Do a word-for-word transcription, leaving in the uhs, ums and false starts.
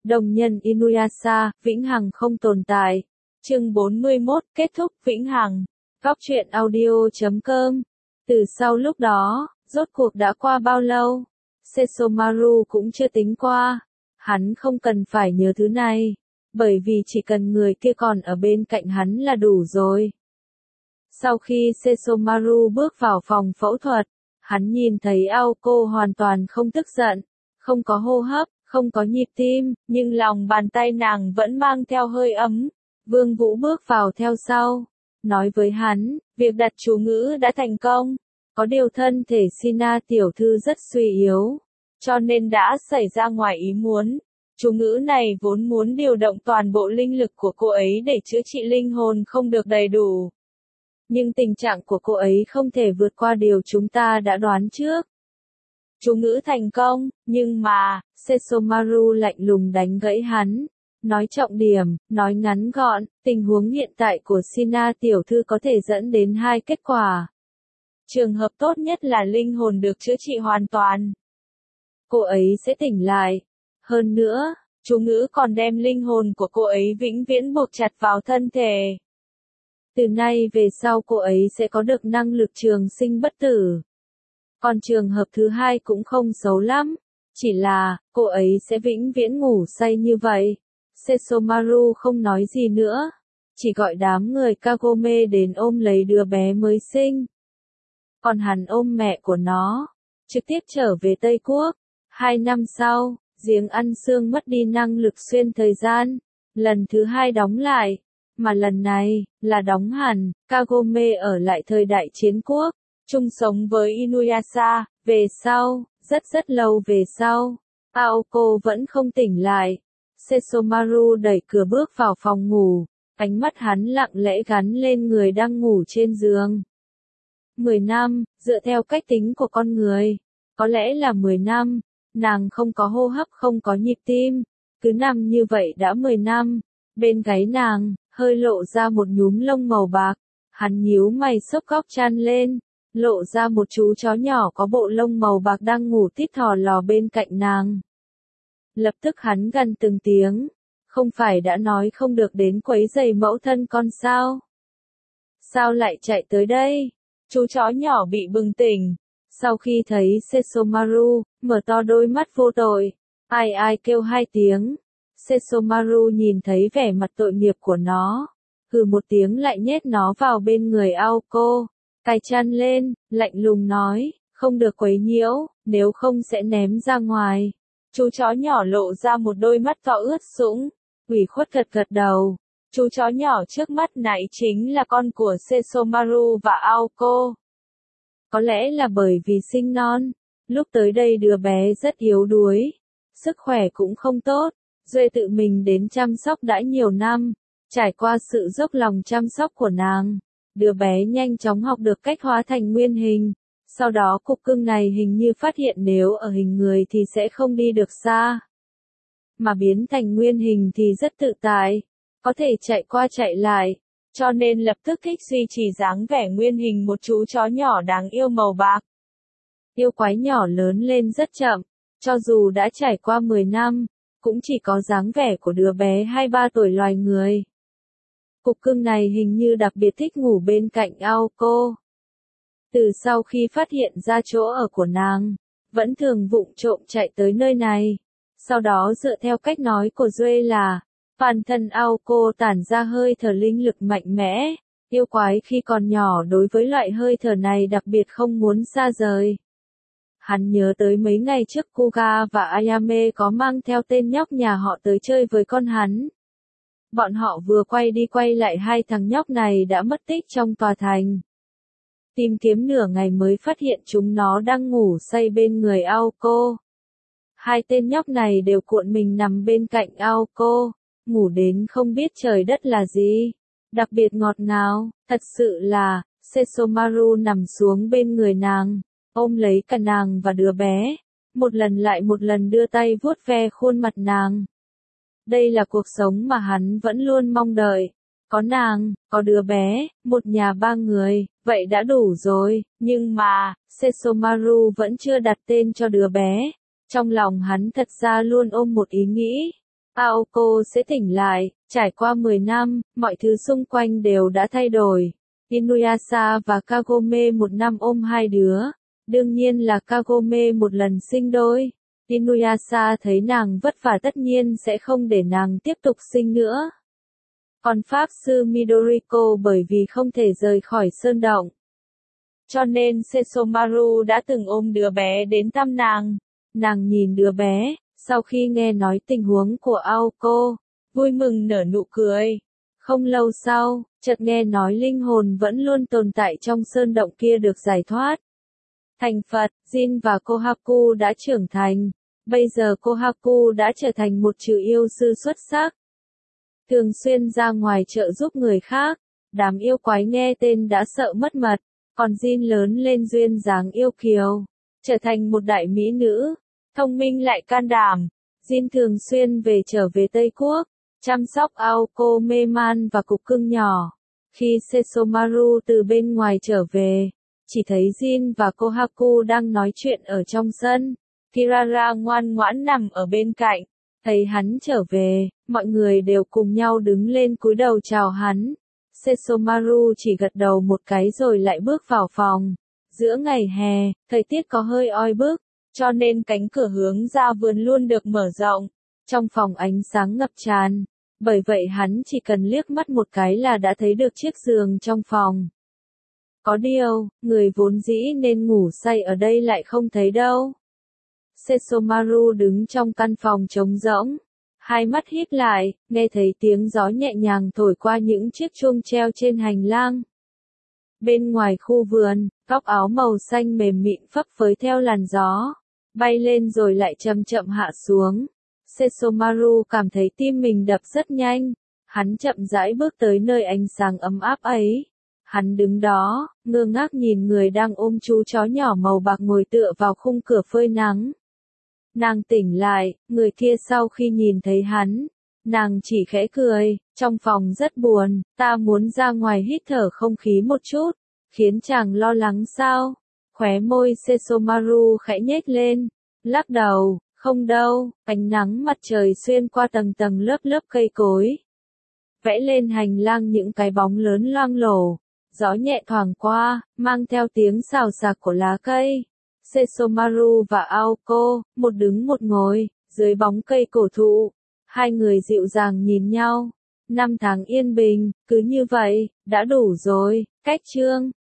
Đồng nhân Inuyasha, vĩnh hằng không tồn tại. Chương bốn mươi mốt, kết thúc vĩnh hằng. Góc truyện audio chấm com. Từ sau lúc đó, rốt cuộc đã qua bao lâu? Sesomaru cũng chưa tính qua. Hắn không cần phải nhớ thứ này, bởi vì chỉ cần người kia còn ở bên cạnh hắn là đủ rồi. Sau khi Sesomaru bước vào phòng phẫu thuật, hắn nhìn thấy Aoko hoàn toàn không tức giận, không có hô hấp, không có nhịp tim, nhưng lòng bàn tay nàng vẫn mang theo hơi ấm. Vương Vũ bước vào theo sau, nói với hắn, việc đặt chú ngữ đã thành công. Có điều thân thể Sina tiểu thư rất suy yếu, cho nên đã xảy ra ngoài ý muốn. Chú ngữ này vốn muốn điều động toàn bộ linh lực của cô ấy để chữa trị linh hồn không được đầy đủ. Nhưng tình trạng của cô ấy không thể vượt qua điều chúng ta đã đoán trước. Chú ngữ thành công, nhưng mà, Sesomaru lạnh lùng đánh gãy hắn. Nói trọng điểm, nói ngắn gọn, tình huống hiện tại của Sina tiểu thư có thể dẫn đến hai kết quả. Trường hợp tốt nhất là linh hồn được chữa trị hoàn toàn. Cô ấy sẽ tỉnh lại. Hơn nữa, chú ngữ còn đem linh hồn của cô ấy vĩnh viễn buộc chặt vào thân thể. Từ nay về sau cô ấy sẽ có được năng lực trường sinh bất tử. Còn trường hợp thứ hai cũng không xấu lắm. Chỉ là, cô ấy sẽ vĩnh viễn ngủ say như vậy. Sesomaru không nói gì nữa. Chỉ gọi đám người Kagome đến ôm lấy đứa bé mới sinh. Còn hắn ôm mẹ của nó. Trực tiếp trở về Tây Quốc. Hai năm sau, giếng ăn xương mất đi năng lực xuyên thời gian. Lần thứ hai đóng lại. Mà lần này, là đóng hẳn. Kagome ở lại thời đại chiến quốc. Chung sống với Inuyasha. Về sau, rất rất lâu về sau, Aoko vẫn không tỉnh lại. Sesomaru đẩy cửa bước vào phòng ngủ, ánh mắt hắn lặng lẽ gắn lên người đang ngủ trên giường. Mười năm, dựa theo cách tính của con người, có lẽ là mười năm, nàng không có hô hấp không có nhịp tim, cứ nằm như vậy đã mười năm, bên gáy nàng, hơi lộ ra một nhúm lông màu bạc, hắn nhíu mày xốc góc chăn lên. Lộ ra một chú chó nhỏ có bộ lông màu bạc đang ngủ tít thò lò bên cạnh nàng. Lập tức hắn gần từng tiếng, không phải đã nói không được đến quấy rầy mẫu thân con sao? Sao lại chạy tới đây? Chú chó nhỏ bị bừng tỉnh, sau khi thấy Sesomaru, mở to đôi mắt vô tội, ai ai kêu hai tiếng. Sesomaru nhìn thấy vẻ mặt tội nghiệp của nó, hừ một tiếng lại nhét nó vào bên người Aoko. Cài chăn lên, lạnh lùng nói, không được quấy nhiễu, nếu không sẽ ném ra ngoài. Chú chó nhỏ lộ ra một đôi mắt to ướt sũng, ủy khuất gật gật đầu. Chú chó nhỏ trước mắt này chính là con của Sesomaru và Aoko. Có lẽ là bởi vì sinh non, lúc tới đây đứa bé rất yếu đuối, sức khỏe cũng không tốt, Duệ tự mình đến chăm sóc đã nhiều năm, trải qua sự dốc lòng chăm sóc của nàng. Đứa bé nhanh chóng học được cách hóa thành nguyên hình, sau đó cục cưng này hình như phát hiện nếu ở hình người thì sẽ không đi được xa. Mà biến thành nguyên hình thì rất tự tại, có thể chạy qua chạy lại, cho nên lập tức thích duy trì dáng vẻ nguyên hình một chú chó nhỏ đáng yêu màu bạc. Yêu quái nhỏ lớn lên rất chậm, cho dù đã trải qua mười năm, cũng chỉ có dáng vẻ của đứa bé hai ba tuổi loài người. Cục cưng này hình như đặc biệt thích ngủ bên cạnh Aoko. Từ sau khi phát hiện ra chỗ ở của nàng, vẫn thường vụng trộm chạy tới nơi này. Sau đó dựa theo cách nói của Duệ là, bản thân Aoko tản ra hơi thở linh lực mạnh mẽ. Yêu quái khi còn nhỏ đối với loại hơi thở này đặc biệt không muốn xa rời. Hắn nhớ tới mấy ngày trước Kuga và Ayame có mang theo tên nhóc nhà họ tới chơi với con hắn. Bọn họ vừa quay đi quay lại hai thằng nhóc này đã mất tích trong tòa thành. Tìm kiếm nửa ngày mới phát hiện chúng nó đang ngủ say bên người Aoko. Hai tên nhóc này đều cuộn mình nằm bên cạnh Aoko, ngủ đến không biết trời đất là gì. Đặc biệt ngọt ngào, thật sự là, Sesomaru nằm xuống bên người nàng, ôm lấy cả nàng và đứa bé, một lần lại một lần đưa tay vuốt ve khuôn mặt nàng. Đây là cuộc sống mà hắn vẫn luôn mong đợi. Có nàng, có đứa bé, một nhà ba người, vậy đã đủ rồi. Nhưng mà, Sesomaru vẫn chưa đặt tên cho đứa bé. Trong lòng hắn thật ra luôn ôm một ý nghĩ. Aoko sẽ tỉnh lại, trải qua mười năm, mọi thứ xung quanh đều đã thay đổi. Inuyasha và Kagome một năm ôm hai đứa, đương nhiên là Kagome một lần sinh đôi. Inuyasha thấy nàng vất vả tất nhiên sẽ không để nàng tiếp tục sinh nữa. Còn Pháp sư Midoriko bởi vì không thể rời khỏi sơn động, cho nên Sesomaru đã từng ôm đứa bé đến thăm nàng. Nàng nhìn đứa bé, sau khi nghe nói tình huống của Aoko, vui mừng nở nụ cười. Không lâu sau, chợt nghe nói linh hồn vẫn luôn tồn tại trong sơn động kia được giải thoát. Thành Phật, Jin và Kohaku đã trưởng thành. Bây giờ Kohaku đã trở thành một trừ yêu sư xuất sắc. Thường xuyên ra ngoài trợ giúp người khác. Đám yêu quái nghe tên đã sợ mất mật. Còn Jin lớn lên duyên dáng yêu kiều, trở thành một đại mỹ nữ, thông minh lại can đảm. Jin thường xuyên về trở về Tây Quốc, chăm sóc Aoko mê man và cục cưng nhỏ. Khi Sesomaru từ bên ngoài trở về, chỉ thấy Jin và Kohaku đang nói chuyện ở trong sân. Kirara ngoan ngoãn nằm ở bên cạnh. Thấy hắn trở về, mọi người đều cùng nhau đứng lên cúi đầu chào hắn. Sesomaru chỉ gật đầu một cái rồi lại bước vào phòng. Giữa ngày hè, thời tiết có hơi oi bức, cho nên cánh cửa hướng ra vườn luôn được mở rộng. Trong phòng ánh sáng ngập tràn, bởi vậy hắn chỉ cần liếc mắt một cái là đã thấy được chiếc giường trong phòng. Có điều, người vốn dĩ nên ngủ say ở đây lại không thấy đâu. Sesomaru đứng trong căn phòng trống rỗng. Hai mắt híp lại, nghe thấy tiếng gió nhẹ nhàng thổi qua những chiếc chuông treo trên hành lang. Bên ngoài khu vườn, góc áo màu xanh mềm mịn phấp phới theo làn gió, bay lên rồi lại chậm chậm hạ xuống. Sesomaru cảm thấy tim mình đập rất nhanh. Hắn chậm rãi bước tới nơi ánh sáng ấm áp ấy. Hắn đứng đó, ngơ ngác nhìn người đang ôm chú chó nhỏ màu bạc ngồi tựa vào khung cửa phơi nắng. Nàng tỉnh lại, người kia sau khi nhìn thấy hắn, nàng chỉ khẽ cười, trong phòng rất buồn, ta muốn ra ngoài hít thở không khí một chút, khiến chàng lo lắng sao? Khóe môi Sesomaru khẽ nhếch lên, lắc đầu, không đâu, ánh nắng mặt trời xuyên qua tầng tầng lớp lớp cây cối, vẽ lên hành lang những cái bóng lớn loang lổ, gió nhẹ thoảng qua, mang theo tiếng xào xạc của lá cây. Sesomaru và Aoko, một đứng một ngồi, dưới bóng cây cổ thụ. Hai người dịu dàng nhìn nhau. Năm tháng yên bình, cứ như vậy, đã đủ rồi. Cách chương